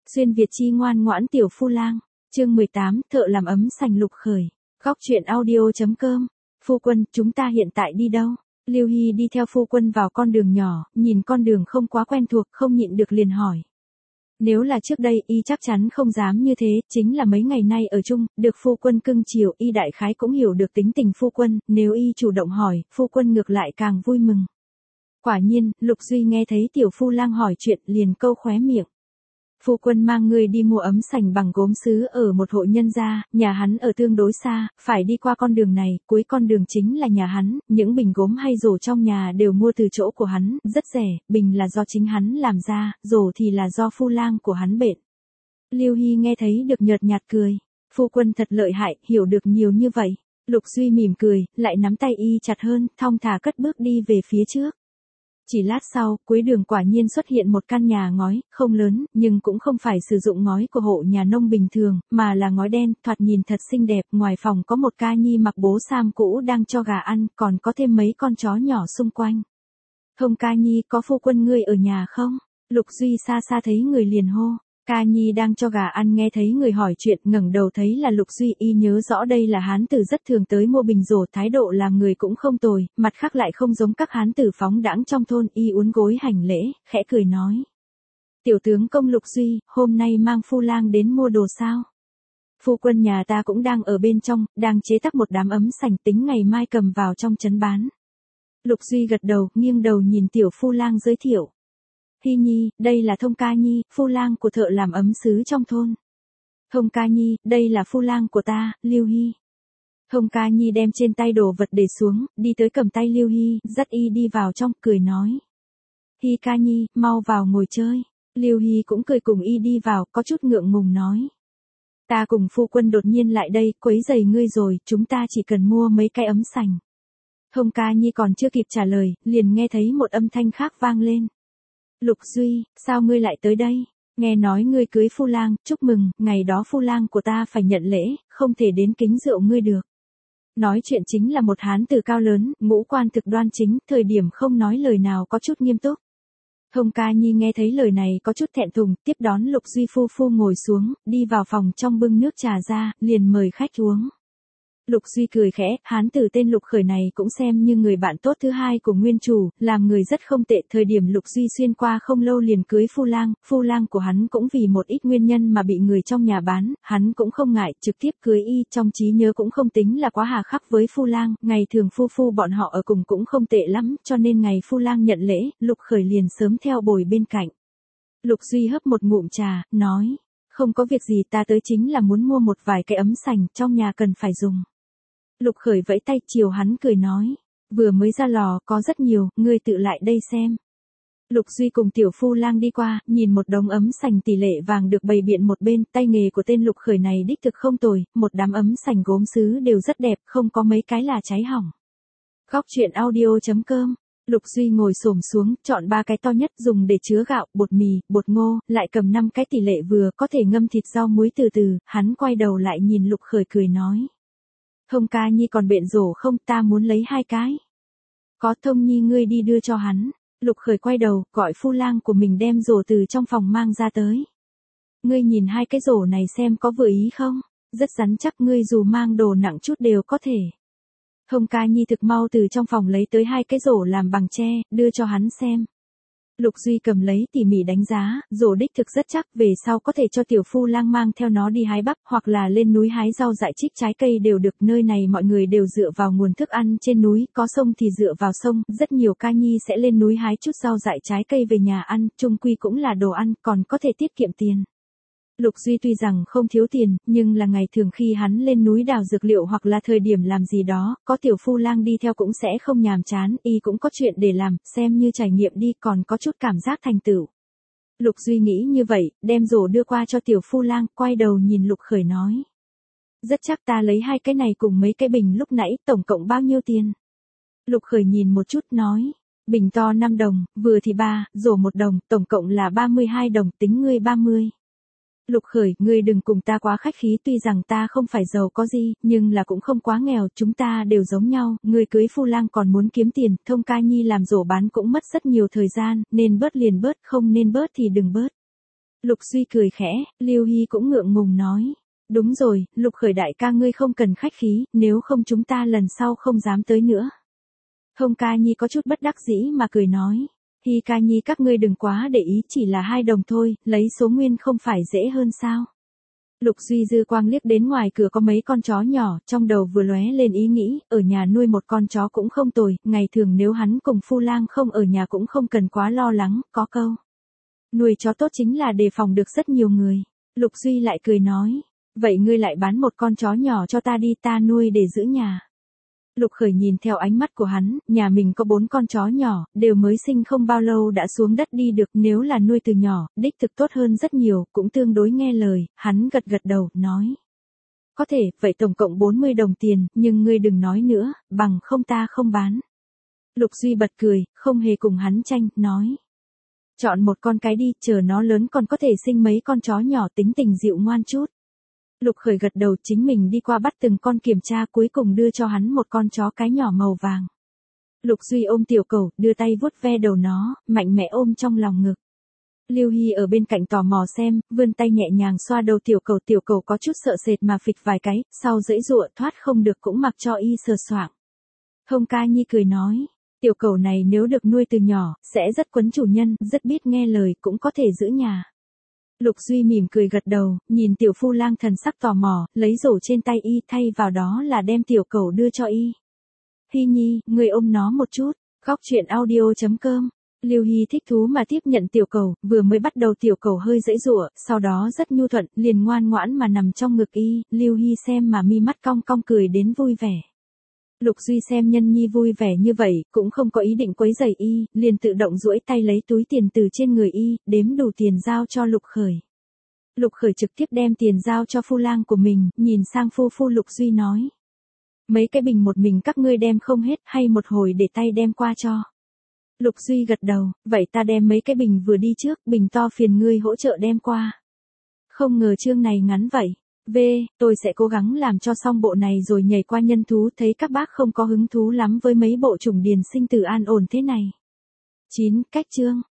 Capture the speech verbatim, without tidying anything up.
Xuyên Việt chi ngoan ngoãn tiểu phu lang. Chương mười tám, thợ làm ấm sành Lục Khởi. Góc truyện audio.com. Phu quân, chúng ta hiện tại đi đâu? Lưu Hy đi theo phu quân vào con đường nhỏ, nhìn con đường không quá quen thuộc, không nhịn được liền hỏi. Nếu là trước đây, y chắc chắn không dám như thế, chính là mấy ngày nay ở chung, được phu quân cưng chiều, y đại khái cũng hiểu được tính tình phu quân, nếu y chủ động hỏi, phu quân ngược lại càng vui mừng. Quả nhiên, Lục Duy nghe thấy tiểu phu lang hỏi chuyện, liền câu khóe miệng. Phu quân mang người đi mua ấm sành bằng gốm sứ ở một hộ nhân gia, nhà hắn ở tương đối xa, phải đi qua con đường này, cuối con đường chính là nhà hắn, những bình gốm hay rổ trong nhà đều mua từ chỗ của hắn, rất rẻ, bình là do chính hắn làm ra, rổ thì là do phu lang của hắn bện. Lưu Hy nghe thấy được nhợt nhạt cười, phu quân thật lợi hại, hiểu được nhiều như vậy. Lục Duy mỉm cười, lại nắm tay y chặt hơn, thong thả cất bước đi về phía trước. Chỉ lát sau, cuối đường quả nhiên xuất hiện một căn nhà ngói, không lớn, nhưng cũng không phải sử dụng ngói của hộ nhà nông bình thường, mà là ngói đen, thoạt nhìn thật xinh đẹp. Ngoài phòng có một ca nhi mặc bố sam cũ đang cho gà ăn, còn có thêm mấy con chó nhỏ xung quanh. Hồng ca nhi, có phu quân ngươi ở nhà không? Lục Duy xa xa thấy người liền hô. Ca nhi đang cho gà ăn nghe thấy người hỏi chuyện, ngẩng đầu thấy là Lục Duy, y nhớ rõ đây là hán tử rất thường tới mua bình rổ, thái độ làm người cũng không tồi, mặt khác lại không giống các hán tử phóng đãng trong thôn, y uốn gối hành lễ, khẽ cười nói. Tiểu tướng công Lục Duy, hôm nay mang phu lang đến mua đồ sao? Phu quân nhà ta cũng đang ở bên trong, đang chế tác một đám ấm sành, tính ngày mai cầm vào trong trấn bán. Lục Duy gật đầu, nghiêng đầu nhìn tiểu phu lang giới thiệu. Hy nhi, đây là Thông ca nhi, phu lang của thợ làm ấm sứ trong thôn. Thông ca nhi, đây là phu lang của ta, Lưu Hy. Thông ca nhi đem trên tay đồ vật để xuống, đi tới cầm tay Lưu Hy, dắt y đi vào trong, cười nói. Hy ca nhi, mau vào ngồi chơi. Lưu Hy cũng cười cùng y đi vào, có chút ngượng ngùng nói. Ta cùng phu quân đột nhiên lại đây, quấy rầy ngươi rồi, chúng ta chỉ cần mua mấy cái ấm sành. Thông ca nhi còn chưa kịp trả lời, liền nghe thấy một âm thanh khác vang lên. Lục Duy, sao ngươi lại tới đây? Nghe nói ngươi cưới phu lang, chúc mừng, ngày đó phu lang của ta phải nhận lễ, không thể đến kính rượu ngươi được. Nói chuyện chính là một hán tử cao lớn, ngũ quan thực đoan chính, thời điểm không nói lời nào có chút nghiêm túc. Thông ca nhi nghe thấy lời này có chút thẹn thùng, tiếp đón Lục Duy phu phu ngồi xuống, đi vào phòng trong bưng nước trà ra, liền mời khách uống. Lục Duy cười khẽ, hán tử tên Lục Khởi này cũng xem như người bạn tốt thứ hai của nguyên chủ, làm người rất không tệ. Thời điểm Lục Duy xuyên qua không lâu liền cưới phu lang, phu lang của hắn cũng vì một ít nguyên nhân mà bị người trong nhà bán, hắn cũng không ngại, trực tiếp cưới y, trong trí nhớ cũng không tính là quá hà khắc với phu lang, ngày thường phu phu bọn họ ở cùng cũng không tệ lắm, cho nên ngày phu lang nhận lễ, Lục Khởi liền sớm theo bồi bên cạnh. Lục Duy hấp một ngụm trà, nói, không có việc gì, ta tới chính là muốn mua một vài cái ấm sành, trong nhà cần phải dùng. Lục Khởi vẫy tay chiều hắn cười nói, vừa mới ra lò có rất nhiều, ngươi tự lại đây xem. Lục Duy cùng tiểu phu lang đi qua, nhìn một đống ấm sành tỷ lệ vàng được bày biện một bên, tay nghề của tên Lục Khởi này đích thực không tồi, một đám ấm sành gốm sứ đều rất đẹp, không có mấy cái là cháy hỏng. Góc truyện audio.com. Lục Duy ngồi xổm xuống, chọn ba cái to nhất dùng để chứa gạo, bột mì, bột ngô, lại cầm năm cái tỷ lệ vừa có thể ngâm thịt rau muối từ từ, hắn quay đầu lại nhìn Lục Khởi cười nói. Thông ca nhi còn bện rổ không, ta muốn lấy hai cái. Có, Thông nhi ngươi đi đưa cho hắn. Lục Khởi quay đầu, gọi phu lang của mình đem rổ từ trong phòng mang ra tới. Ngươi nhìn hai cái rổ này xem có vừa ý không? Rất rắn chắc, ngươi dù mang đồ nặng chút đều có thể. Thông ca nhi thực mau từ trong phòng lấy tới hai cái rổ làm bằng tre, đưa cho hắn xem. Lục Duy cầm lấy tỉ mỉ đánh giá, rổ đích thực rất chắc, về sau có thể cho tiểu phu lang mang theo nó đi hái bắp, hoặc là lên núi hái rau dại trích trái cây đều được, nơi này mọi người đều dựa vào nguồn thức ăn trên núi, có sông thì dựa vào sông, rất nhiều ca nhi sẽ lên núi hái chút rau dại trái cây về nhà ăn, chung quy cũng là đồ ăn, còn có thể tiết kiệm tiền. Lục Duy tuy rằng không thiếu tiền, nhưng là ngày thường khi hắn lên núi đào dược liệu hoặc là thời điểm làm gì đó, có tiểu phu lang đi theo cũng sẽ không nhàm chán, y cũng có chuyện để làm, xem như trải nghiệm đi, còn có chút cảm giác thành tựu. Lục Duy nghĩ như vậy, đem rổ đưa qua cho tiểu phu lang, quay đầu nhìn Lục Khởi nói. Rất chắc ta lấy hai cái này cùng mấy cái bình lúc nãy, tổng cộng bao nhiêu tiền? Lục Khởi nhìn một chút nói. Bình to năm đồng, vừa thì ba, rổ một đồng, tổng cộng là ba mươi hai đồng, tính ngươi ba mươi. Lục Khởi, ngươi đừng cùng ta quá khách khí, tuy rằng ta không phải giàu có gì, nhưng là cũng không quá nghèo, chúng ta đều giống nhau, ngươi cưới phu lang còn muốn kiếm tiền, Thông ca nhi làm rổ bán cũng mất rất nhiều thời gian, nên bớt liền bớt, không nên bớt thì đừng bớt. Lục Duy cười khẽ, Lưu Hy cũng ngượng ngùng nói. Đúng rồi, Lục Khởi đại ca ngươi không cần khách khí, nếu không chúng ta lần sau không dám tới nữa. Hồng Ca Nhi có chút bất đắc dĩ mà cười nói. Hi Ca Nhi các ngươi đừng quá để ý, chỉ là hai đồng thôi, lấy số nguyên không phải dễ hơn sao. Lục Duy dư quang liếc đến ngoài cửa có mấy con chó nhỏ, trong đầu vừa lóe lên ý nghĩ, ở nhà nuôi một con chó cũng không tồi, ngày thường nếu hắn cùng Phu Lang không ở nhà cũng không cần quá lo lắng, có câu. Nuôi chó tốt chính là đề phòng được rất nhiều người. Lục Duy lại cười nói, vậy ngươi lại bán một con chó nhỏ cho ta đi, ta nuôi để giữ nhà. Lục Khởi nhìn theo ánh mắt của hắn, nhà mình có bốn con chó nhỏ, đều mới sinh không bao lâu đã xuống đất đi được, nếu là nuôi từ nhỏ, đích thực tốt hơn rất nhiều, cũng tương đối nghe lời, hắn gật gật đầu, nói. Có thể, vậy tổng cộng bốn mươi đồng tiền, nhưng ngươi đừng nói nữa, bằng không ta không bán. Lục Duy bật cười, không hề cùng hắn tranh, nói. Chọn một con cái đi, chờ nó lớn còn có thể sinh mấy con chó nhỏ tính tình dịu ngoan chút. Lục Khởi gật đầu, chính mình đi qua bắt từng con kiểm tra, cuối cùng đưa cho hắn một con chó cái nhỏ màu vàng. Lục Duy ôm tiểu cẩu, đưa tay vuốt ve đầu nó, mạnh mẽ ôm trong lòng ngực. Lưu Hy ở bên cạnh tò mò xem, vươn tay nhẹ nhàng xoa đầu tiểu cẩu, tiểu cẩu có chút sợ sệt mà phịch vài cái, sau giãy giụa thoát không được cũng mặc cho y sờ soạng. Hồng Ca Nhi cười nói, tiểu cẩu này nếu được nuôi từ nhỏ, sẽ rất quấn chủ nhân, rất biết nghe lời, cũng có thể giữ nhà. Lục Duy mỉm cười gật đầu, nhìn tiểu Phu Lang thần sắc tò mò, lấy rổ trên tay y, thay vào đó là đem tiểu cẩu đưa cho y. Hy Nhi, người ôm nó một chút. Góc truyện audio chấm com. Lưu Hy thích thú mà tiếp nhận tiểu cẩu, vừa mới bắt đầu tiểu cẩu hơi giãy giụa, sau đó rất nhu thuận, liền ngoan ngoãn mà nằm trong ngực y, Lưu Hy xem mà mi mắt cong cong cười đến vui vẻ. Lục Duy xem nhân nhi vui vẻ như vậy, cũng không có ý định quấy rầy y, liền tự động duỗi tay lấy túi tiền từ trên người y, đếm đủ tiền giao cho Lục Khởi. Lục Khởi trực tiếp đem tiền giao cho Phu Lang của mình, nhìn sang Phu Phu Lục Duy nói. Mấy cái bình một mình các ngươi đem không hết, hay một hồi để tay đem qua cho. Lục Duy gật đầu, vậy ta đem mấy cái bình vừa đi trước, bình to phiền ngươi hỗ trợ đem qua. Không ngờ chương này ngắn vậy. V, tôi sẽ cố gắng làm cho xong bộ này rồi nhảy qua nhân thú, thấy các bác không có hứng thú lắm với mấy bộ chủng điền sinh tử an ổn thế này. chín. Cách chương.